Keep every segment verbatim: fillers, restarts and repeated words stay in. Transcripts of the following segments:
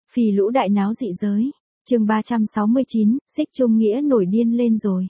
Phì lũ đại náo dị giới. Chương ba trăm sáu mươi chín, Xích Trung Nghĩa nổi điên lên rồi.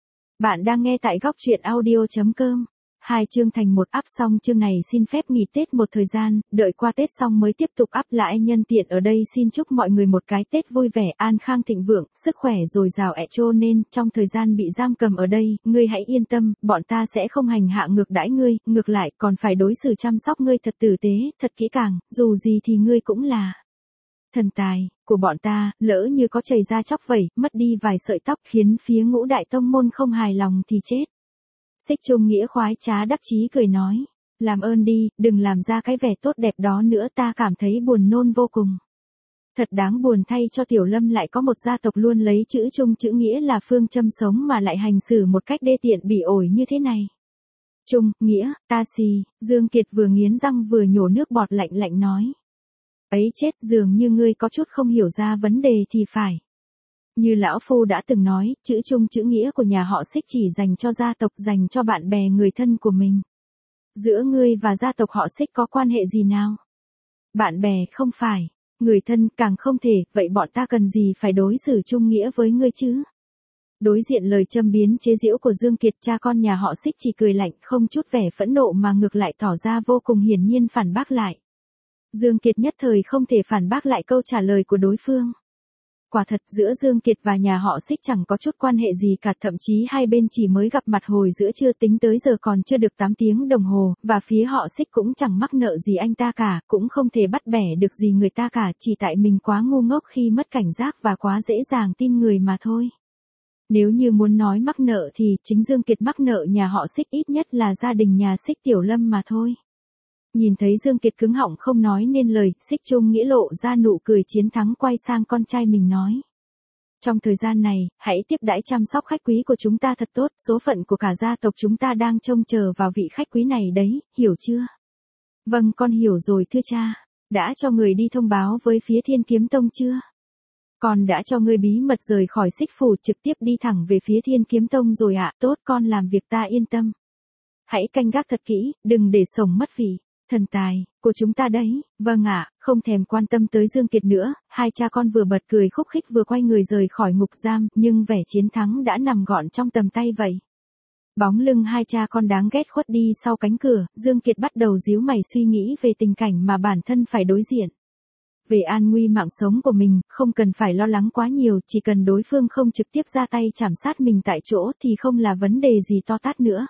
Bạn đang nghe tại góc truyện audio chấm com. Hai chương thành một up xong chương này xin phép nghỉ Tết một thời gian, đợi qua Tết xong mới tiếp tục up lại. Nhân tiện ở đây xin chúc mọi người một cái Tết vui vẻ, an khang thịnh vượng, sức khỏe dồi dào ẹ chô. Nên trong thời gian bị giam cầm ở đây, ngươi hãy yên tâm, bọn ta sẽ không hành hạ ngược đãi ngươi, ngược lại còn phải đối xử chăm sóc ngươi thật tử tế, thật kỹ càng, dù gì thì ngươi cũng là thần tài của bọn ta. Lỡ như có chảy ra chóc vẩy, mất đi vài sợi tóc khiến phía Ngũ Đại Tông môn không hài lòng thì chết. Xích Trung Nghĩa khoái trá đắc chí cười nói, làm ơn đi, đừng làm ra cái vẻ tốt đẹp đó nữa, ta cảm thấy buồn nôn vô cùng. Thật đáng buồn thay cho Tiểu Lâm lại có một gia tộc luôn lấy chữ Trung chữ Nghĩa là phương châm sống mà lại hành xử một cách đê tiện bỉ ổi như thế này. Trung, Nghĩa, ta xì, Dương Kiệt vừa nghiến răng vừa nhổ nước bọt lạnh lạnh nói. Ấy chết, dường như ngươi có chút không hiểu ra vấn đề thì phải. Như lão phu đã từng nói, chữ Trung chữ Nghĩa của nhà họ Xích chỉ dành cho gia tộc, dành cho bạn bè người thân của mình. Giữa ngươi và gia tộc họ Xích có quan hệ gì nào? Bạn bè không phải, người thân càng không thể, vậy bọn ta cần gì phải đối xử Trung Nghĩa với ngươi chứ? Đối diện lời châm biếm chế giễu của Dương Kiệt, cha con nhà họ Xích chỉ cười lạnh, không chút vẻ phẫn nộ mà ngược lại tỏ ra vô cùng hiển nhiên phản bác lại. Dương Kiệt nhất thời không thể phản bác lại câu trả lời của đối phương. Quả thật giữa Dương Kiệt và nhà họ Xích chẳng có chút quan hệ gì cả, thậm chí hai bên chỉ mới gặp mặt hồi giữa trưa, tính tới giờ còn chưa được tám tiếng đồng hồ, và phía họ Xích cũng chẳng mắc nợ gì anh ta cả, cũng không thể bắt bẻ được gì người ta cả, chỉ tại mình quá ngu ngốc khi mất cảnh giác và quá dễ dàng tin người mà thôi. Nếu như muốn nói mắc nợ thì chính Dương Kiệt mắc nợ nhà họ Xích, ít nhất là gia đình nhà Xích Tiểu Lâm mà thôi. Nhìn thấy Dương Kiệt cứng họng không nói nên lời, Xích Trung Nghĩa lộ ra nụ cười chiến thắng, quay sang con trai mình nói. Trong thời gian này, hãy tiếp đãi chăm sóc khách quý của chúng ta thật tốt, số phận của cả gia tộc chúng ta đang trông chờ vào vị khách quý này đấy, hiểu chưa? Vâng, con hiểu rồi thưa cha. Đã cho người đi thông báo với phía Thiên Kiếm Tông chưa? Con đã cho ngươi bí mật rời khỏi Xích Phủ, trực tiếp đi thẳng về phía Thiên Kiếm Tông rồi ạ. Tốt, con làm việc ta yên tâm. Hãy canh gác thật kỹ, đừng để sổng mất vị thần tài của chúng ta đấy. Vâng ạ. Không thèm quan tâm tới Dương Kiệt nữa, hai cha con vừa bật cười khúc khích vừa quay người rời khỏi ngục giam, nhưng vẻ chiến thắng đã nằm gọn trong tầm tay vậy. Bóng lưng hai cha con đáng ghét khuất đi sau cánh cửa, Dương Kiệt bắt đầu díu mày suy nghĩ về tình cảnh mà bản thân phải đối diện. Về an nguy mạng sống của mình, không cần phải lo lắng quá nhiều, chỉ cần đối phương không trực tiếp ra tay chảm sát mình tại chỗ thì không là vấn đề gì to tát nữa.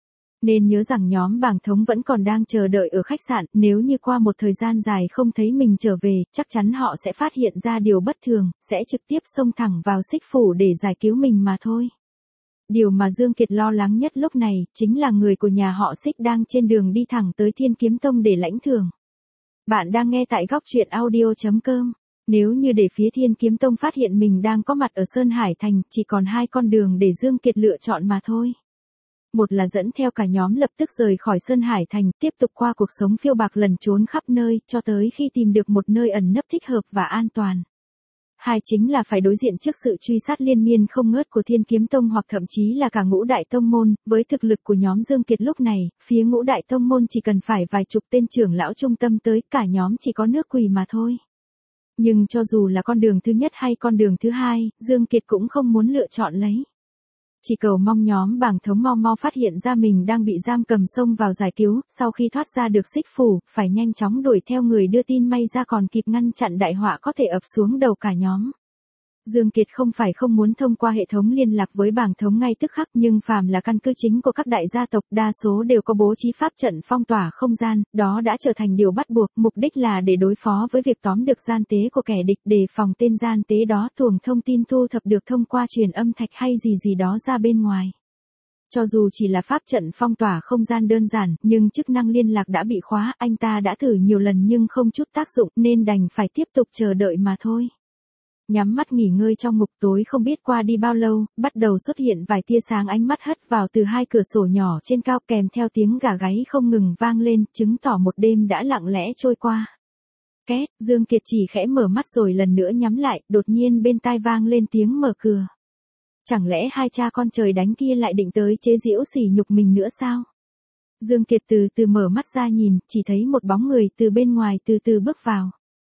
Nên nhớ rằng nhóm Bàng Thống vẫn còn đang chờ đợi ở khách sạn, nếu như qua một thời gian dài không thấy mình trở về, chắc chắn họ sẽ phát hiện ra điều bất thường, sẽ trực tiếp xông thẳng vào Xích Phủ để giải cứu mình mà thôi. Điều mà Dương Kiệt lo lắng nhất lúc này, chính là người của nhà họ Xích đang trên đường đi thẳng tới Thiên Kiếm Tông để lãnh thưởng. Bạn đang nghe tại góc truyện audio chấm com. Nếu như để phía Thiên Kiếm Tông phát hiện mình đang có mặt ở Sơn Hải Thành, chỉ còn hai con đường để Dương Kiệt lựa chọn mà thôi. Một là dẫn theo cả nhóm lập tức rời khỏi Sơn Hải Thành, tiếp tục qua cuộc sống phiêu bạc lẩn trốn khắp nơi, cho tới khi tìm được một nơi ẩn nấp thích hợp và an toàn. Hai chính là phải đối diện trước sự truy sát liên miên không ngớt của Thiên Kiếm Tông hoặc thậm chí là cả Ngũ Đại Tông môn. Với thực lực của nhóm Dương Kiệt lúc này, phía Ngũ Đại Tông môn chỉ cần phải vài chục tên trưởng lão trung tâm tới, cả nhóm chỉ có nước quỳ mà thôi. Nhưng cho dù là con đường thứ nhất hay con đường thứ hai, Dương Kiệt cũng không muốn lựa chọn lấy. Chỉ cầu mong nhóm Bàng Thống mau mau phát hiện ra mình đang bị giam cầm, xông vào giải cứu, sau khi thoát ra được Xích Phủ, phải nhanh chóng đuổi theo người đưa tin, may ra còn kịp ngăn chặn đại họa có thể ập xuống đầu cả nhóm. Dương Kiệt không phải không muốn thông qua hệ thống liên lạc với Bàng Thống ngay tức khắc, nhưng phàm là căn cứ chính của các đại gia tộc, đa số đều có bố trí pháp trận phong tỏa không gian, đó đã trở thành điều bắt buộc, mục đích là để đối phó với việc tóm được gian tế của kẻ địch, để phòng tên gian tế đó tuồng thông tin thu thập được thông qua truyền âm thạch hay gì gì đó ra bên ngoài. Cho dù chỉ là pháp trận phong tỏa không gian đơn giản, nhưng chức năng liên lạc đã bị khóa, anh ta đã thử nhiều lần nhưng không chút tác dụng, nên đành phải tiếp tục chờ đợi mà thôi. Nhắm mắt nghỉ ngơi trong ngục tối không biết qua đi bao lâu, bắt đầu xuất hiện vài tia sáng, ánh mắt hất vào từ hai cửa sổ nhỏ trên cao, kèm theo tiếng gà gáy không ngừng vang lên, chứng tỏ một đêm đã lặng lẽ trôi qua. Két, Dương Kiệt chỉ khẽ mở mắt rồi lần nữa nhắm lại, đột nhiên bên tai vang lên tiếng mở cửa. Chẳng lẽ hai cha con trời đánh kia lại định tới chế giễu sỉ nhục mình nữa sao? Dương Kiệt từ từ mở mắt ra nhìn, chỉ thấy một bóng người từ bên ngoài từ từ bước vào.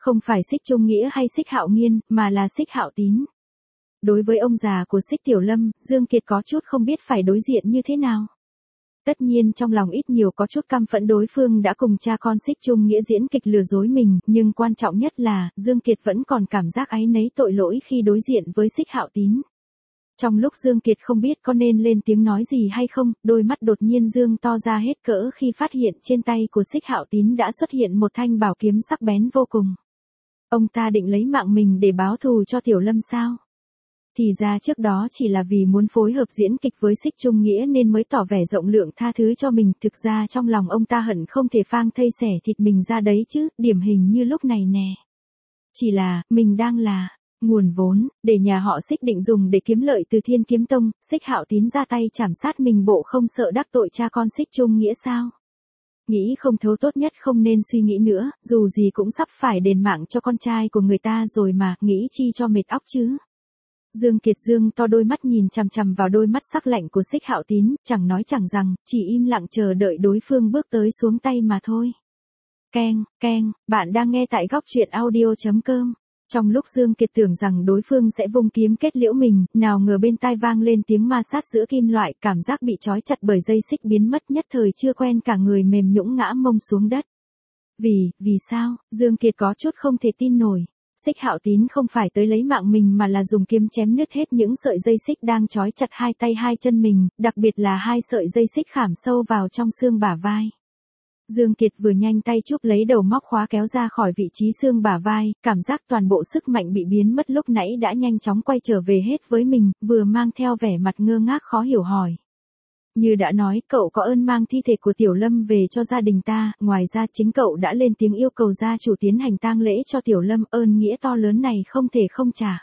Không phải Xích Trung Nghĩa hay Xích Hạo Nghiên, mà là Xích Hạo Tín. Đối với ông già của Xích Tiểu Lâm, Dương Kiệt có chút không biết phải đối diện như thế nào. Tất nhiên trong lòng ít nhiều có chút căm phẫn đối phương đã cùng cha con Xích Trung Nghĩa diễn kịch lừa dối mình, nhưng quan trọng nhất là, Dương Kiệt vẫn còn cảm giác áy náy tội lỗi khi đối diện với Xích Hạo Tín. Trong lúc Dương Kiệt không biết có nên lên tiếng nói gì hay không, đôi mắt đột nhiên dương to ra hết cỡ khi phát hiện trên tay của Xích Hạo Tín đã xuất hiện một thanh bảo kiếm sắc bén vô cùng. Ông ta định lấy mạng mình để báo thù cho Tiểu Lâm sao? Thì ra trước đó chỉ là vì muốn phối hợp diễn kịch với Xích Trung Nghĩa nên mới tỏ vẻ rộng lượng tha thứ cho mình, thực ra trong lòng ông ta hận không thể phang thây xẻ thịt mình ra đấy chứ, điển hình như lúc này nè. Chỉ là, mình đang là nguồn vốn, để nhà họ Xích định dùng để kiếm lợi từ Thiên Kiếm Tông, Xích Hạo Tín ra tay chảm sát mình bộ không sợ đắc tội cha con Xích Trung Nghĩa sao? Nghĩ không thấu tốt nhất không nên suy nghĩ nữa, dù gì cũng sắp phải đền mạng cho con trai của người ta rồi mà, nghĩ chi cho mệt óc chứ. Dương Kiệt dương to đôi mắt nhìn chằm chằm vào đôi mắt sắc lạnh của Xích Hạo Tín, chẳng nói chẳng rằng, chỉ im lặng chờ đợi đối phương bước tới xuống tay mà thôi. Keng, keng, bạn đang nghe tại góc truyện audio chấm com. Trong lúc Dương Kiệt tưởng rằng đối phương sẽ vung kiếm kết liễu mình, nào ngờ bên tai vang lên tiếng ma sát giữa kim loại, cảm giác bị trói chặt bởi dây xích biến mất, nhất thời chưa quen cả người mềm nhũn ngã mông xuống đất. Vì, vì sao, Dương Kiệt có chút không thể tin nổi. Xích Hạo Tín không phải tới lấy mạng mình mà là dùng kiếm chém nứt hết những sợi dây xích đang trói chặt hai tay hai chân mình, đặc biệt là hai sợi dây xích khảm sâu vào trong xương bả vai. Dương Kiệt vừa nhanh tay chụp lấy đầu móc khóa kéo ra khỏi vị trí xương bả vai, cảm giác toàn bộ sức mạnh bị biến mất lúc nãy đã nhanh chóng quay trở về hết với mình, vừa mang theo vẻ mặt ngơ ngác khó hiểu hỏi. Như đã nói, cậu có ơn mang thi thể của Tiểu Lâm về cho gia đình ta, ngoài ra chính cậu đã lên tiếng yêu cầu gia chủ tiến hành tang lễ cho Tiểu Lâm, ơn nghĩa to lớn này không thể không trả.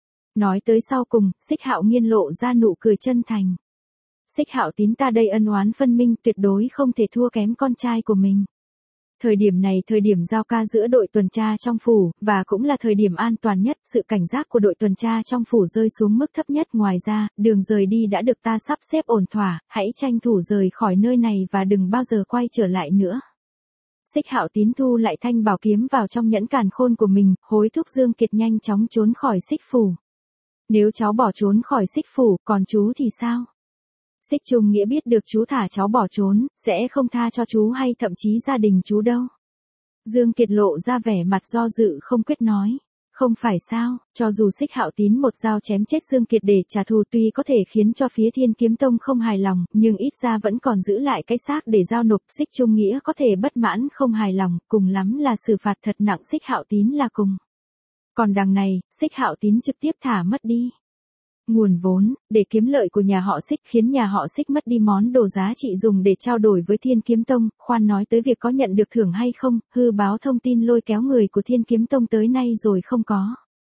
Nói tới sau cùng, Xích Hạo Nghiên lộ ra nụ cười chân thành. Xích Hạo Tín ta đây ân oán phân minh, tuyệt đối không thể thua kém con trai của mình. Thời điểm này thời điểm giao ca giữa đội tuần tra trong phủ, và cũng là thời điểm an toàn nhất, sự cảnh giác của đội tuần tra trong phủ rơi xuống mức thấp nhất, ngoài ra, đường rời đi đã được ta sắp xếp ổn thỏa, hãy tranh thủ rời khỏi nơi này và đừng bao giờ quay trở lại nữa. Xích Hạo Tín thu lại thanh bảo kiếm vào trong nhẫn càn khôn của mình, hối thúc Dương Kiệt nhanh chóng trốn khỏi Xích phủ. Nếu cháu bỏ trốn khỏi Xích phủ, còn chú thì sao? Xích Trung Nghĩa biết được chú thả cháu bỏ trốn, sẽ không tha cho chú hay thậm chí gia đình chú đâu. Dương Kiệt lộ ra vẻ mặt do dự không quyết nói. Không phải sao, cho dù Xích Hạo Tín một dao chém chết Dương Kiệt để trả thù tuy có thể khiến cho phía Thiên Kiếm Tông không hài lòng, nhưng ít ra vẫn còn giữ lại cái xác để giao nộp. Xích Trung Nghĩa có thể bất mãn không hài lòng, cùng lắm là xử phạt thật nặng Xích Hạo Tín là cùng. Còn đằng này, Xích Hạo Tín trực tiếp thả mất đi nguồn vốn, để kiếm lợi của nhà họ Xích, khiến nhà họ Xích mất đi món đồ giá trị dùng để trao đổi với Thiên Kiếm Tông, khoan nói tới việc có nhận được thưởng hay không, hư báo thông tin lôi kéo người của Thiên Kiếm Tông tới nay rồi không có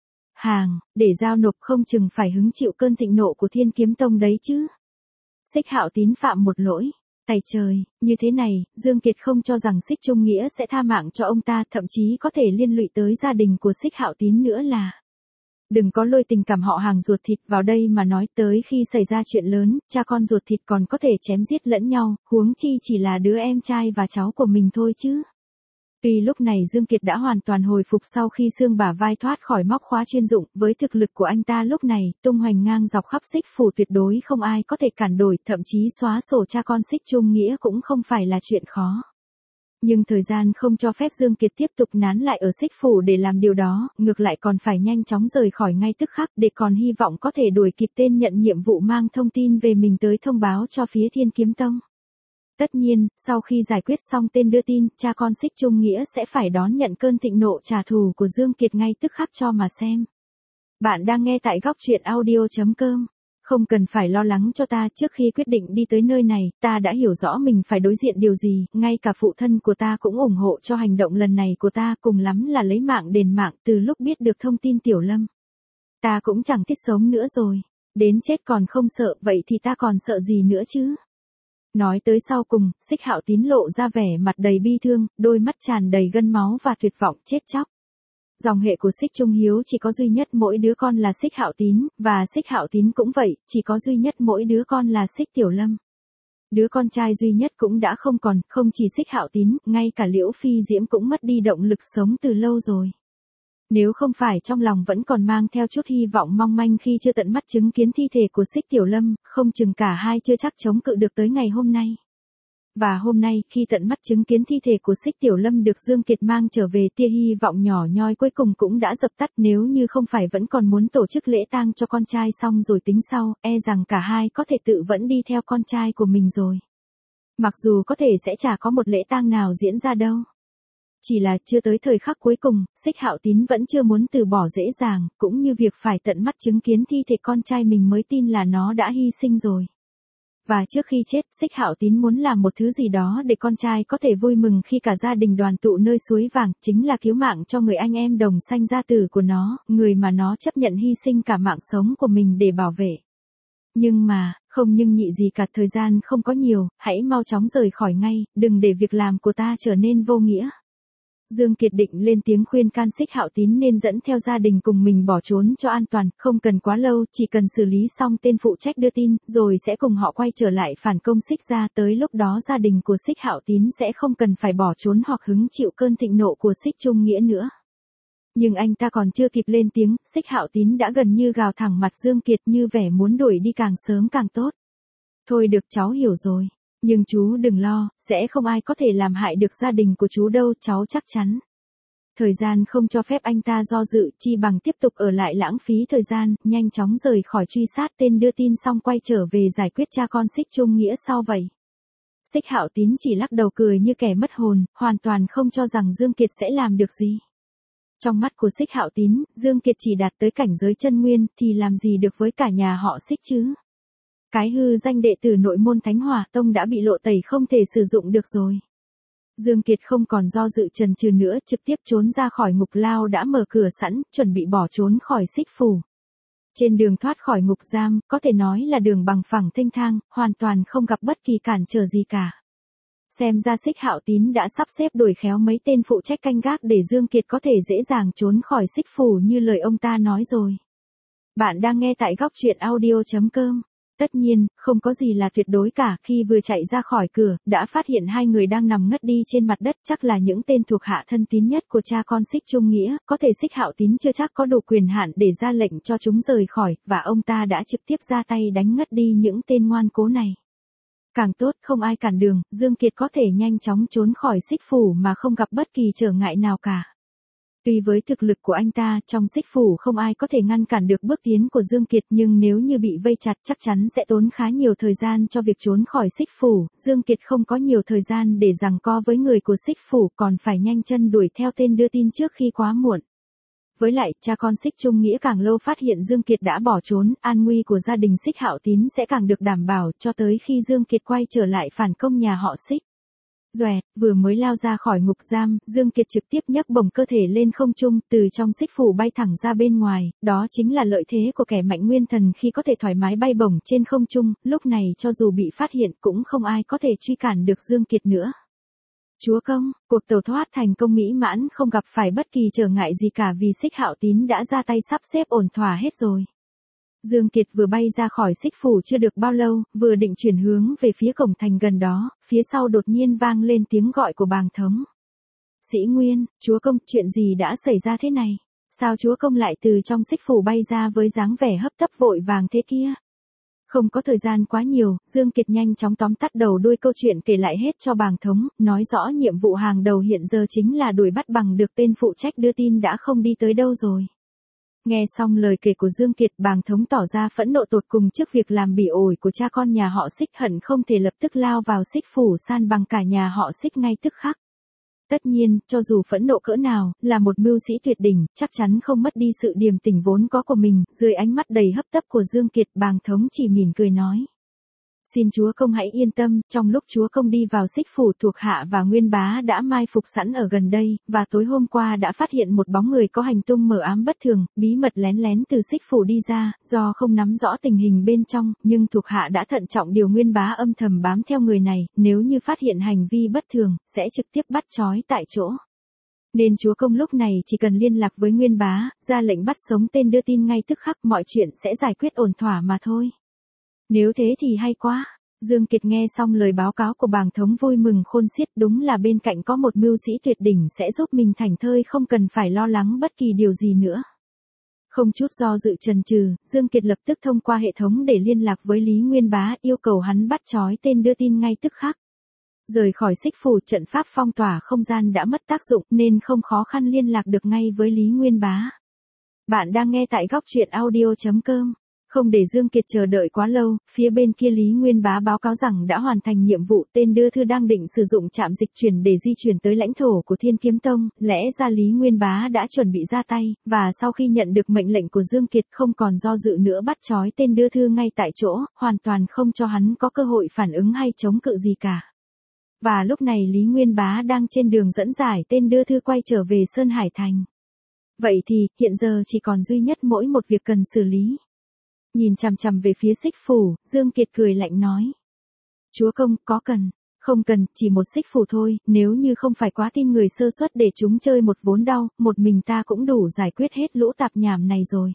hàng, để giao nộp không chừng phải hứng chịu cơn thịnh nộ của Thiên Kiếm Tông đấy chứ. Xích Hạo Tín phạm một lỗi, tày trời, như thế này, Dương Kiệt không cho rằng Xích Trung Nghĩa sẽ tha mạng cho ông ta, thậm chí có thể liên lụy tới gia đình của Xích Hạo Tín nữa là. Đừng có lôi tình cảm họ hàng ruột thịt vào đây mà nói, tới khi xảy ra chuyện lớn, cha con ruột thịt còn có thể chém giết lẫn nhau, huống chi chỉ là đứa em trai và cháu của mình thôi chứ. Tuy lúc này Dương Kiệt đã hoàn toàn hồi phục sau khi xương bả vai thoát khỏi móc khóa chuyên dụng, với thực lực của anh ta lúc này, tung hoành ngang dọc khắp Xích phủ tuyệt đối không ai có thể cản đổi, thậm chí xóa sổ cha con Xích Trung Nghĩa cũng không phải là chuyện khó. Nhưng thời gian không cho phép Dương Kiệt tiếp tục nán lại ở Xích phủ để làm điều đó, ngược lại còn phải nhanh chóng rời khỏi ngay tức khắc để còn hy vọng có thể đuổi kịp tên nhận nhiệm vụ mang thông tin về mình tới thông báo cho phía Thiên Kiếm Tông. Tất nhiên, sau khi giải quyết xong tên đưa tin, cha con Xích Trung Nghĩa sẽ phải đón nhận cơn thịnh nộ trả thù của Dương Kiệt ngay tức khắc cho mà xem. Bạn đang nghe tại góc truyện audio chấm com. Không cần phải lo lắng cho ta, trước khi quyết định đi tới nơi này, ta đã hiểu rõ mình phải đối diện điều gì, ngay cả phụ thân của ta cũng ủng hộ cho hành động lần này của ta, cùng lắm là lấy mạng đền mạng. Từ lúc biết được thông tin Tiểu Lâm, ta cũng chẳng thích sống nữa rồi. Đến chết còn không sợ, vậy thì ta còn sợ gì nữa chứ? Nói tới sau cùng, Xích Hạo Tín lộ ra vẻ mặt đầy bi thương, đôi mắt tràn đầy gân máu và tuyệt vọng chết chóc. Dòng hệ của Xích Trung Hiếu chỉ có duy nhất mỗi đứa con là Xích Hạo Tín, và Xích Hạo Tín cũng vậy, chỉ có duy nhất mỗi đứa con là Xích Tiểu Lâm. Đứa con trai duy nhất cũng đã không còn, không chỉ Xích Hạo Tín, ngay cả Liễu Phi Diễm cũng mất đi động lực sống từ lâu rồi. Nếu không phải trong lòng vẫn còn mang theo chút hy vọng mong manh khi chưa tận mắt chứng kiến thi thể của Xích Tiểu Lâm, không chừng cả hai chưa chắc chống cự được tới ngày hôm nay. Và hôm nay, khi tận mắt chứng kiến thi thể của Xích Tiểu Lâm được Dương Kiệt mang trở về, tia hy vọng nhỏ nhoi cuối cùng cũng đã dập tắt. Nếu như không phải vẫn còn muốn tổ chức lễ tang cho con trai xong rồi tính sau, e rằng cả hai có thể tự vẫn đi theo con trai của mình rồi. Mặc dù có thể sẽ chả có một lễ tang nào diễn ra đâu. Chỉ là chưa tới thời khắc cuối cùng, Xích Hạo Tín vẫn chưa muốn từ bỏ dễ dàng, cũng như việc phải tận mắt chứng kiến thi thể con trai mình mới tin là nó đã hy sinh rồi. Và trước khi chết, Xích Hạo Tín muốn làm một thứ gì đó để con trai có thể vui mừng khi cả gia đình đoàn tụ nơi suối vàng, chính là cứu mạng cho người anh em đồng sanh gia tử của nó, người mà nó chấp nhận hy sinh cả mạng sống của mình để bảo vệ. Nhưng mà, không nhưng nhị gì cả, thời gian không có nhiều, hãy mau chóng rời khỏi ngay, đừng để việc làm của ta trở nên vô nghĩa. Dương Kiệt định lên tiếng khuyên can Xích Hạo Tín nên dẫn theo gia đình cùng mình bỏ trốn cho an toàn, không cần quá lâu, chỉ cần xử lý xong tên phụ trách đưa tin, rồi sẽ cùng họ quay trở lại phản công Xích gia, tới lúc đó gia đình của Xích Hạo Tín sẽ không cần phải bỏ trốn hoặc hứng chịu cơn thịnh nộ của Xích Trung Nghĩa nữa. Nhưng anh ta còn chưa kịp lên tiếng, Xích Hạo Tín đã gần như gào thẳng mặt Dương Kiệt như vẻ muốn đuổi đi càng sớm càng tốt. Thôi được, cháu hiểu rồi. Nhưng chú đừng lo, sẽ không ai có thể làm hại được gia đình của chú đâu, cháu chắc chắn. Thời gian không cho phép anh ta do dự, chi bằng tiếp tục ở lại lãng phí thời gian, nhanh chóng rời khỏi truy sát tên đưa tin xong quay trở về giải quyết cha con Xích Trung Nghĩa sau vậy. Xích Hạo Tín chỉ lắc đầu cười như kẻ mất hồn, hoàn toàn không cho rằng Dương Kiệt sẽ làm được gì. Trong mắt của Xích Hạo Tín, Dương Kiệt chỉ đạt tới cảnh giới chân nguyên thì làm gì được với cả nhà họ Xích chứ. Cái hư danh đệ tử nội môn Thánh Hỏa Tông đã bị lộ tẩy không thể sử dụng được rồi. Dương Kiệt không còn do dự chần chừ nữa, trực tiếp trốn ra khỏi ngục lao đã mở cửa sẵn, chuẩn bị bỏ trốn khỏi Xích phủ. Trên đường thoát khỏi ngục giam, có thể nói là đường bằng phẳng thênh thang, hoàn toàn không gặp bất kỳ cản trở gì cả. Xem ra Xích Hạo Tín đã sắp xếp đuổi khéo mấy tên phụ trách canh gác để Dương Kiệt có thể dễ dàng trốn khỏi Xích phủ như lời ông ta nói rồi. Bạn đang nghe tại góc truyện audio chấm com. Tất nhiên, không có gì là tuyệt đối cả, khi vừa chạy ra khỏi cửa, đã phát hiện hai người đang nằm ngất đi trên mặt đất, chắc là những tên thuộc hạ thân tín nhất của cha con Xích Trung Nghĩa, có thể Xích Hạo Tín chưa chắc có đủ quyền hạn để ra lệnh cho chúng rời khỏi, và ông ta đã trực tiếp ra tay đánh ngất đi những tên ngoan cố này. Càng tốt, không ai cản đường, Dương Kiệt có thể nhanh chóng trốn khỏi Xích phủ mà không gặp bất kỳ trở ngại nào cả. Tuy với thực lực của anh ta, trong Xích phủ không ai có thể ngăn cản được bước tiến của Dương Kiệt, nhưng nếu như bị vây chặt chắc chắn sẽ tốn khá nhiều thời gian cho việc trốn khỏi Xích phủ. Dương Kiệt không có nhiều thời gian để giằng co với người của Xích phủ, còn phải nhanh chân đuổi theo tên đưa tin trước khi quá muộn. Với lại, cha con Xích Trung Nghĩa càng lâu phát hiện Dương Kiệt đã bỏ trốn, an nguy của gia đình Xích Hạo Tín sẽ càng được đảm bảo, cho tới khi Dương Kiệt quay trở lại phản công nhà họ Xích. Doẹt, vừa mới lao ra khỏi ngục giam, Dương Kiệt trực tiếp nhấc bổng cơ thể lên không trung, từ trong Xích phủ bay thẳng ra bên ngoài, đó chính là lợi thế của kẻ mạnh nguyên thần khi có thể thoải mái bay bổng trên không trung, lúc này cho dù bị phát hiện cũng không ai có thể truy cản được Dương Kiệt nữa. Chúa công, cuộc tẩu thoát thành công mỹ mãn, không gặp phải bất kỳ trở ngại gì cả vì Xích Hạo Tín đã ra tay sắp xếp ổn thỏa hết rồi. Dương Kiệt vừa bay ra khỏi Xích phủ chưa được bao lâu, vừa định chuyển hướng về phía cổng thành gần đó, phía sau đột nhiên vang lên tiếng gọi của bàng thống. Sĩ Nguyên, chúa công, chuyện gì đã xảy ra thế này? Sao chúa công lại từ trong Xích phủ bay ra với dáng vẻ hấp tấp vội vàng thế kia? Không có thời gian quá nhiều, Dương Kiệt nhanh chóng tóm tắt đầu đuôi câu chuyện kể lại hết cho bàng thống, nói rõ nhiệm vụ hàng đầu hiện giờ chính là đuổi bắt bằng được tên phụ trách đưa tin đã không đi tới đâu rồi. Nghe xong lời kể của Dương Kiệt, bàng thống tỏ ra phẫn nộ tột cùng trước việc làm bỉ ổi của cha con nhà họ Xích, hận không thể lập tức lao vào Xích phủ san bằng cả nhà họ Xích ngay tức khắc. Tất nhiên, cho dù phẫn nộ cỡ nào, là một mưu sĩ tuyệt đỉnh, chắc chắn không mất đi sự điềm tĩnh vốn có của mình. Dưới ánh mắt đầy hấp tấp của Dương Kiệt, bàng thống chỉ mỉm cười nói. Xin chúa công hãy yên tâm, trong lúc chúa công đi vào Xích phủ, thuộc hạ và Nguyên bá đã mai phục sẵn ở gần đây, và tối hôm qua đã phát hiện một bóng người có hành tung mờ ám bất thường, bí mật lén lén từ Xích phủ đi ra, do không nắm rõ tình hình bên trong, nhưng thuộc hạ đã thận trọng điều Nguyên bá âm thầm bám theo người này, nếu như phát hiện hành vi bất thường, sẽ trực tiếp bắt trói tại chỗ. Nên chúa công lúc này chỉ cần liên lạc với Nguyên bá, ra lệnh bắt sống tên đưa tin ngay tức khắc, mọi chuyện sẽ giải quyết ổn thỏa mà thôi. Nếu thế thì hay quá. Dương Kiệt nghe xong lời báo cáo của bàng thống vui mừng khôn xiết, đúng là bên cạnh có một mưu sĩ tuyệt đỉnh sẽ giúp mình thảnh thơi không cần phải lo lắng bất kỳ điều gì nữa. Không chút do dự chần chừ, Dương Kiệt lập tức thông qua hệ thống để liên lạc với Lý Nguyên Bá, yêu cầu hắn bắt trói tên đưa tin ngay tức khắc. Rời khỏi xích phủ, trận pháp phong tỏa không gian đã mất tác dụng nên không khó khăn liên lạc được ngay với Lý Nguyên Bá. Bạn đang nghe tại góc truyện audio chấm com. Không để Dương Kiệt chờ đợi quá lâu, phía bên kia Lý Nguyên Bá báo cáo rằng đã hoàn thành nhiệm vụ, tên đưa thư đang định sử dụng trạm dịch chuyển để di chuyển tới lãnh thổ của Thiên Kiếm Tông, lẽ ra Lý Nguyên Bá đã chuẩn bị ra tay, và sau khi nhận được mệnh lệnh của Dương Kiệt không còn do dự nữa bắt trói tên đưa thư ngay tại chỗ, hoàn toàn không cho hắn có cơ hội phản ứng hay chống cự gì cả. Và lúc này Lý Nguyên Bá đang trên đường dẫn giải tên đưa thư quay trở về Sơn Hải Thành. Vậy thì, hiện giờ chỉ còn duy nhất mỗi một việc cần xử lý. Nhìn chằm chằm về phía xích phủ, Dương Kiệt cười lạnh nói. Chúa công, có cần? Không cần, chỉ một xích phủ thôi, nếu như không phải quá tin người sơ suất để chúng chơi một vốn đau, một mình ta cũng đủ giải quyết hết lũ tạp nhảm này rồi.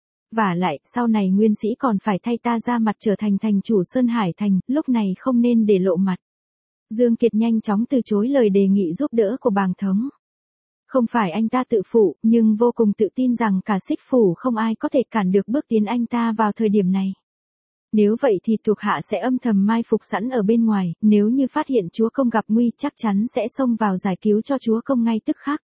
Vả lại, sau này nguyên sĩ còn phải thay ta ra mặt trở thành thành chủ Sơn Hải Thành, lúc này không nên để lộ mặt. Dương Kiệt nhanh chóng từ chối lời đề nghị giúp đỡ của bàng thống. Không phải anh ta tự phụ, nhưng vô cùng tự tin rằng cả xích phủ không ai có thể cản được bước tiến anh ta vào thời điểm này. Nếu vậy thì thuộc hạ sẽ âm thầm mai phục sẵn ở bên ngoài, nếu như phát hiện chúa công gặp nguy chắc chắn sẽ xông vào giải cứu cho chúa công ngay tức khắc.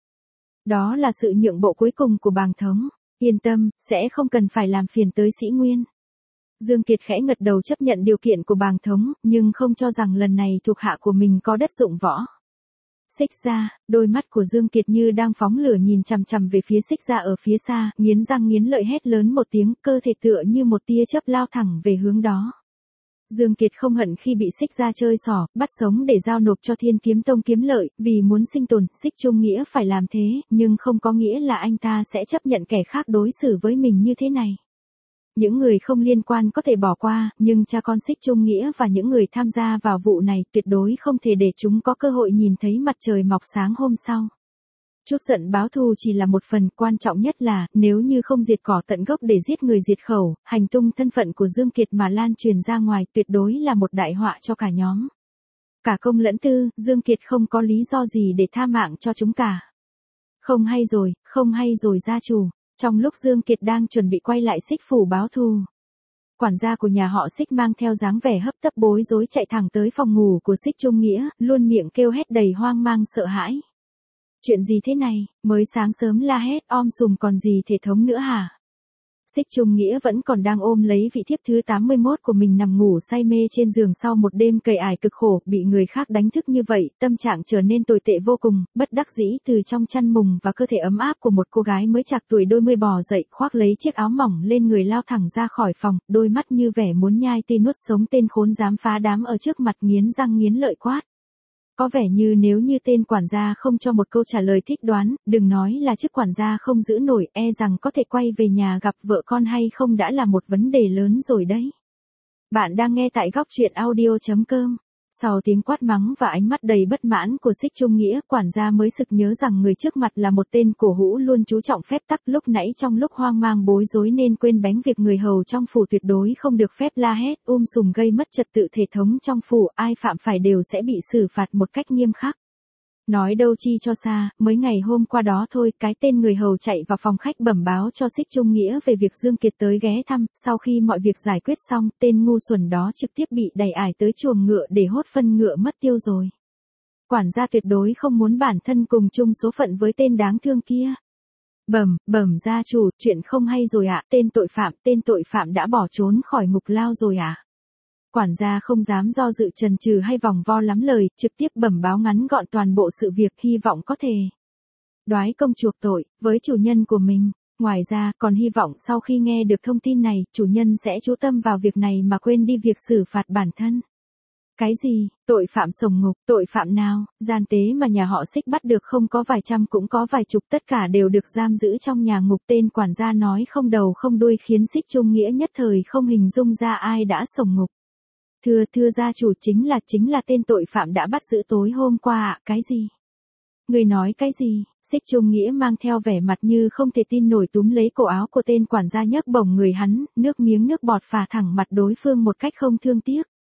Đó là sự nhượng bộ cuối cùng của bàng thống. Yên tâm, sẽ không cần phải làm phiền tới Sĩ Nguyên. Dương Kiệt khẽ ngật đầu chấp nhận điều kiện của bàng thống, nhưng không cho rằng lần này thuộc hạ của mình có đất dụng võ. Xích Gia, đôi mắt của Dương Kiệt như đang phóng lửa nhìn chằm chằm về phía Xích Gia ở phía xa, nghiến răng nghiến lợi hét lớn một tiếng, cơ thể tựa như một tia chớp lao thẳng về hướng đó. Dương Kiệt không hận khi bị Xích Gia chơi xỏ, bắt sống để giao nộp cho Thiên Kiếm Tông kiếm lợi, vì muốn sinh tồn, Xích Trung Nghĩa phải làm thế, nhưng không có nghĩa là anh ta sẽ chấp nhận kẻ khác đối xử với mình như thế này. Những người không liên quan có thể bỏ qua, nhưng cha con Xích Trung Nghĩa và những người tham gia vào vụ này tuyệt đối không thể để chúng có cơ hội nhìn thấy mặt trời mọc sáng hôm sau. Chút giận báo thù chỉ là một phần, quan trọng nhất là, nếu như không diệt cỏ tận gốc để giết người diệt khẩu, hành tung thân phận của Dương Kiệt mà lan truyền ra ngoài tuyệt đối là một đại họa cho cả nhóm. Cả công lẫn tư, Dương Kiệt không có lý do gì để tha mạng cho chúng cả. Không hay rồi, không hay rồi gia chủ. Trong lúc Dương Kiệt đang chuẩn bị quay lại xích phủ báo thù, quản gia của nhà họ Xích mang theo dáng vẻ hấp tấp bối rối chạy thẳng tới phòng ngủ của Xích Trung Nghĩa, luôn miệng kêu hét đầy hoang mang sợ hãi. Chuyện gì thế này, mới sáng sớm la hét om sùm còn gì thể thống nữa hả? Xích Trung Nghĩa vẫn còn đang ôm lấy vị thiếp thứ tám mươi mốt của mình nằm ngủ say mê trên giường sau một đêm cày ải cực khổ, bị người khác đánh thức như vậy, tâm trạng trở nên tồi tệ vô cùng, bất đắc dĩ từ trong chăn mùng và cơ thể ấm áp của một cô gái mới chạc tuổi đôi mươi bò dậy, khoác lấy chiếc áo mỏng lên người lao thẳng ra khỏi phòng, đôi mắt như vẻ muốn nhai tê nuốt sống tên khốn dám phá đám ở trước mặt, nghiến răng nghiến lợi quát. Có vẻ như nếu như tên quản gia không cho một câu trả lời thích đoán, đừng nói là chức quản gia không giữ nổi, e rằng có thể quay về nhà gặp vợ con hay không đã là một vấn đề lớn rồi đấy. Bạn đang nghe tại góc truyện audio chấm com. Sau tiếng quát mắng và ánh mắt đầy bất mãn của Xích Trung Nghĩa, quản gia mới sực nhớ rằng người trước mặt là một tên cổ hũ luôn chú trọng phép tắc, lúc nãy trong lúc hoang mang bối rối nên quên bén việc người hầu trong phủ tuyệt đối không được phép la hét, um sùm gây mất trật tự thể thống trong phủ, ai phạm phải đều sẽ bị xử phạt một cách nghiêm khắc. Nói đâu chi cho xa, mới ngày hôm qua đó thôi, cái tên người hầu chạy vào phòng khách bẩm báo cho Xích Trung Nghĩa về việc Dương Kiệt tới ghé thăm, sau khi mọi việc giải quyết xong, tên ngu xuẩn đó trực tiếp bị đẩy ải tới chuồng ngựa để hốt phân ngựa mất tiêu rồi. Quản gia tuyệt đối không muốn bản thân cùng chung số phận với tên đáng thương kia. Bẩm, bẩm gia chủ, chuyện không hay rồi ạ, tên tội phạm, tên tội phạm đã bỏ trốn khỏi ngục lao rồi ạ. Quản gia không dám do dự chần chừ hay vòng vo lắm lời, trực tiếp bẩm báo ngắn gọn toàn bộ sự việc, hy vọng có thể đoái công chuộc tội với chủ nhân của mình. Ngoài ra, còn hy vọng sau khi nghe được thông tin này, chủ nhân sẽ chú tâm vào việc này mà quên đi việc xử phạt bản thân. Cái gì? Tội phạm sổng ngục? Tội phạm nào? Gian tế mà nhà họ Xích bắt được không có vài trăm cũng có vài chục, tất cả đều được giam giữ trong nhà ngục. Tên quản gia nói không đầu không đuôi khiến Xích Trung Nghĩa nhất thời không hình dung ra ai đã sổng ngục. Thưa, thưa gia chủ, chính là, chính là tên tội phạm đã bắt giữ tối hôm qua ạ. Cái gì? Người nói cái gì? Xích Trung Nghĩa mang theo vẻ mặt như không thể tin nổi túm lấy cổ áo của tên quản gia nhấc bổng người hắn, nước miếng nước bọt phả thẳng mặt đối phương một cách không thương tiếc.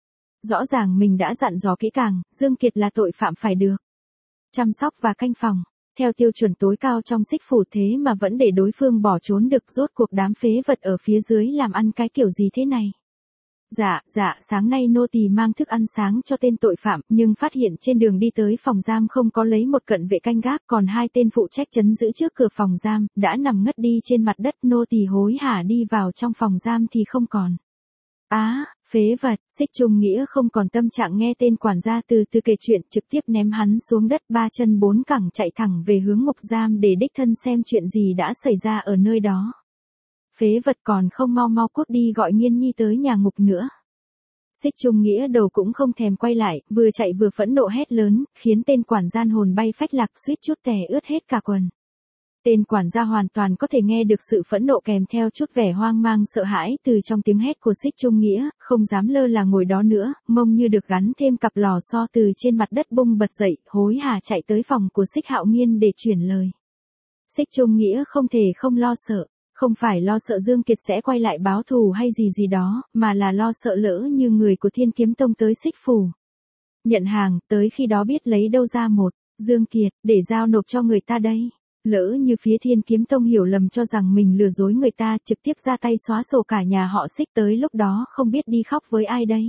Rõ ràng mình đã dặn dò kỹ càng, Dương Kiệt là tội phạm phải được chăm sóc và canh phòng, theo tiêu chuẩn tối cao trong Xích phủ, thế mà vẫn để đối phương bỏ trốn được, rốt cuộc đám phế vật ở phía dưới làm ăn cái kiểu gì thế này. Dạ, dạ, sáng nay nô tỳ mang thức ăn sáng cho tên tội phạm, nhưng phát hiện trên đường đi tới phòng giam không có lấy một cận vệ canh gác, còn hai tên phụ trách trấn giữ trước cửa phòng giam, đã nằm ngất đi trên mặt đất, nô tỳ hối hả đi vào trong phòng giam thì không còn. Á, à, phế vật, Xích Trung Nghĩa không còn tâm trạng nghe tên quản gia từ từ kể chuyện, trực tiếp ném hắn xuống đất, ba chân bốn cẳng chạy thẳng về hướng ngục giam để đích thân xem chuyện gì đã xảy ra ở nơi đó. Phế vật, còn không mau mau cút đi gọi Nghiên Nhi tới nhà ngục nữa. Xích Trung Nghĩa đầu cũng không thèm quay lại, vừa chạy vừa phẫn nộ hét lớn, khiến tên quản gia hồn bay phách lạc, suýt chút tè ướt hết cả quần. Tên quản gia hoàn toàn có thể nghe được sự phẫn nộ kèm theo chút vẻ hoang mang sợ hãi từ trong tiếng hét của Xích Trung Nghĩa, không dám lơ là ngồi đó nữa, mông như được gắn thêm cặp lò xo từ trên mặt đất bung bật dậy, hối hả chạy tới phòng của Xích Hạo Nghiên để chuyển lời. Xích Trung Nghĩa không thể không lo sợ, không phải lo sợ Dương Kiệt sẽ quay lại báo thù hay gì gì đó, mà là lo sợ lỡ như người của Thiên Kiếm Tông tới Xích phủ nhận hàng, tới khi đó biết lấy đâu ra một Dương Kiệt để giao nộp cho người ta đây. Lỡ như phía Thiên Kiếm Tông hiểu lầm cho rằng mình lừa dối người ta, trực tiếp ra tay xóa sổ cả nhà họ Xích, tới lúc đó không biết đi khóc với ai đây.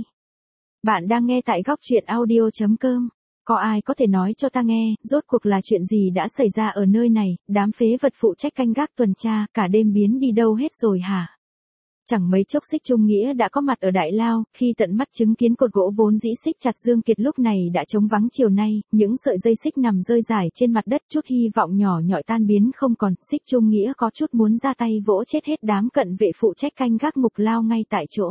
Bạn đang nghe tại góc truyện audio chấm com. Có ai có thể nói cho ta nghe, rốt cuộc là chuyện gì đã xảy ra ở nơi này, đám phế vật phụ trách canh gác tuần tra, cả đêm biến đi đâu hết rồi hả? Chẳng mấy chốc Xích Trung Nghĩa đã có mặt ở đại lao, khi tận mắt chứng kiến cột gỗ vốn dĩ xích chặt Dương Kiệt lúc này đã trống vắng chiều nay, những sợi dây xích nằm rơi rải trên mặt đất, chút hy vọng nhỏ nhọi tan biến không còn, Xích Trung Nghĩa có chút muốn ra tay vỗ chết hết đám cận vệ phụ trách canh gác ngục lao ngay tại chỗ.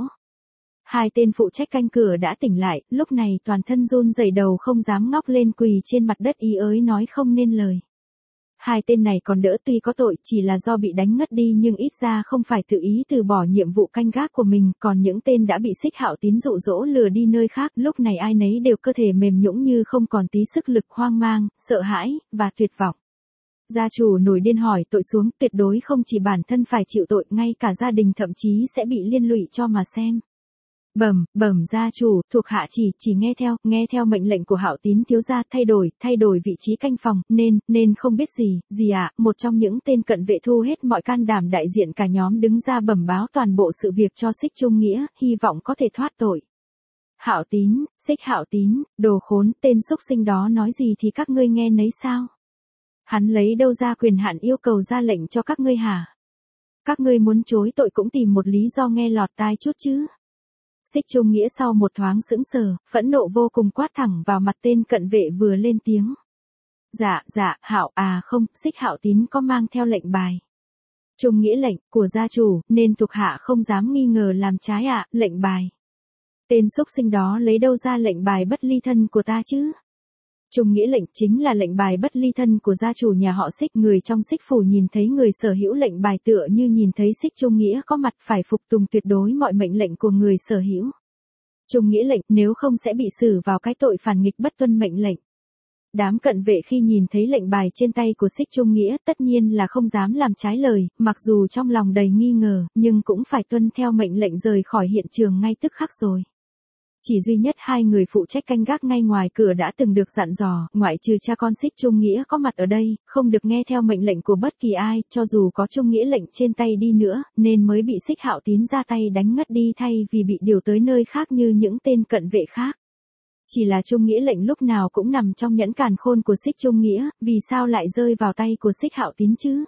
Hai tên phụ trách canh cửa đã tỉnh lại, lúc này toàn thân run rẩy, đầu không dám ngóc lên, quỳ trên mặt đất ý ới nói không nên lời. Hai tên này còn đỡ, tuy có tội chỉ là do bị đánh ngất đi nhưng ít ra không phải tự ý từ bỏ nhiệm vụ canh gác của mình, còn những tên đã bị Xích Hạo Tín dụ dỗ lừa đi nơi khác, lúc này ai nấy đều cơ thể mềm nhũn như không còn tí sức lực, hoang mang, sợ hãi, và tuyệt vọng. Gia chủ nổi điên hỏi tội xuống, tuyệt đối không chỉ bản thân phải chịu tội, ngay cả gia đình thậm chí sẽ bị liên lụy cho mà xem. Bẩm, bẩm gia chủ, thuộc hạ chỉ, chỉ nghe theo, nghe theo mệnh lệnh của Hạo Tín thiếu gia, thay đổi, thay đổi vị trí canh phòng, nên, nên không biết gì, gì ạ, à? Một trong những tên cận vệ thu hết mọi can đảm đại diện cả nhóm đứng ra bẩm báo toàn bộ sự việc cho Xích Trung Nghĩa, hy vọng có thể thoát tội. Hạo Tín, Xích Hạo Tín, đồ khốn, tên xúc sinh đó nói gì thì các ngươi nghe nấy sao? Hắn lấy đâu ra quyền hạn yêu cầu ra lệnh cho các ngươi hả? Các ngươi muốn chối tội cũng tìm một lý do nghe lọt tai chút chứ. Xích Trung Nghĩa sau một thoáng sững sờ, phẫn nộ vô cùng quát thẳng vào mặt tên cận vệ vừa lên tiếng. Dạ, dạ, Hạo, à không, Xích Hạo Tín có mang theo lệnh bài. Trung Nghĩa lệnh, của gia chủ, nên thuộc hạ không dám nghi ngờ làm trái ạ, à, lệnh bài. Tên xúc sinh đó lấy đâu ra lệnh bài bất ly thân của ta chứ? Trung Nghĩa lệnh chính là lệnh bài bất ly thân của gia chủ nhà họ Xích, người trong Xích phủ nhìn thấy người sở hữu lệnh bài tựa như nhìn thấy Xích Trung Nghĩa có mặt, phải phục tùng tuyệt đối mọi mệnh lệnh của người sở hữu. Trung Nghĩa lệnh, nếu không sẽ bị xử vào cái tội phản nghịch bất tuân mệnh lệnh. Đám cận vệ khi nhìn thấy lệnh bài trên tay của Xích Trung Nghĩa tất nhiên là không dám làm trái lời, mặc dù trong lòng đầy nghi ngờ, nhưng cũng phải tuân theo mệnh lệnh rời khỏi hiện trường ngay tức khắc rồi. Chỉ duy nhất hai người phụ trách canh gác ngay ngoài cửa đã từng được dặn dò, ngoại trừ cha con Xích Trung Nghĩa có mặt ở đây, không được nghe theo mệnh lệnh của bất kỳ ai, cho dù có Trung Nghĩa lệnh trên tay đi nữa, nên mới bị Xích Hạo Tín ra tay đánh ngất đi thay vì bị điều tới nơi khác như những tên cận vệ khác. Chỉ là Trung Nghĩa lệnh lúc nào cũng nằm trong nhẫn càn khôn của Xích Trung Nghĩa, vì sao lại rơi vào tay của Xích Hạo Tín chứ?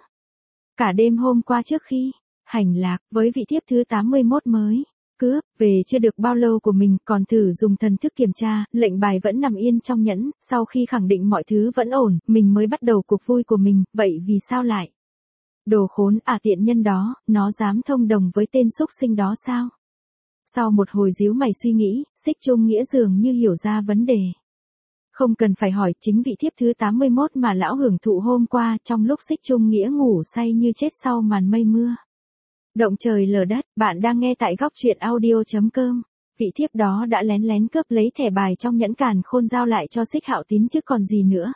Cả đêm hôm qua trước khi hành lạc với vị thiếp thứ tám mươi mốt mới cướp về chưa được bao lâu của mình, còn thử dùng thần thức kiểm tra, lệnh bài vẫn nằm yên trong nhẫn, sau khi khẳng định mọi thứ vẫn ổn, mình mới bắt đầu cuộc vui của mình, vậy vì sao lại? Đồ khốn, à tiện nhân đó, nó dám thông đồng với tên xúc sinh đó sao? Sau một hồi díu mày suy nghĩ, Xích Trung Nghĩa dường như hiểu ra vấn đề. Không cần phải hỏi, chính vị thiếp thứ tám mươi mốt mà lão hưởng thụ hôm qua, trong lúc Xích Trung Nghĩa ngủ say như chết sau màn mây mưa. Động trời lở đất, bạn đang nghe tại góc truyện audio chấm com. Vị thiếp đó đã lén lén cướp lấy thẻ bài trong nhẫn càn khôn giao lại cho Xích Hạo Tín chứ còn gì nữa.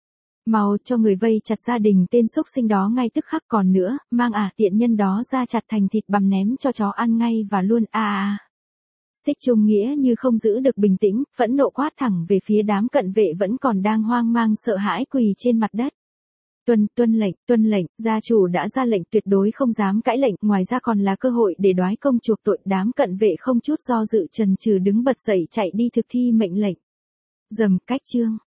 Mau cho người vây chặt gia đình tên xúc sinh đó ngay tức khắc, còn nữa, mang à tiện nhân đó ra chặt thành thịt bằm ném cho chó ăn ngay và luôn a à. Xích Trung Nghĩa như không giữ được bình tĩnh, phẫn nộ quát thẳng về phía đám cận vệ vẫn còn đang hoang mang sợ hãi quỳ trên mặt đất. Tuân, tuân lệnh, tuân lệnh, gia chủ đã ra lệnh tuyệt đối không dám cãi lệnh, ngoài ra còn là cơ hội để đoái công chuộc tội. Đám cận vệ không chút do dự chần chừ đứng bật dậy chạy đi thực thi mệnh lệnh. Dầm, cách chương.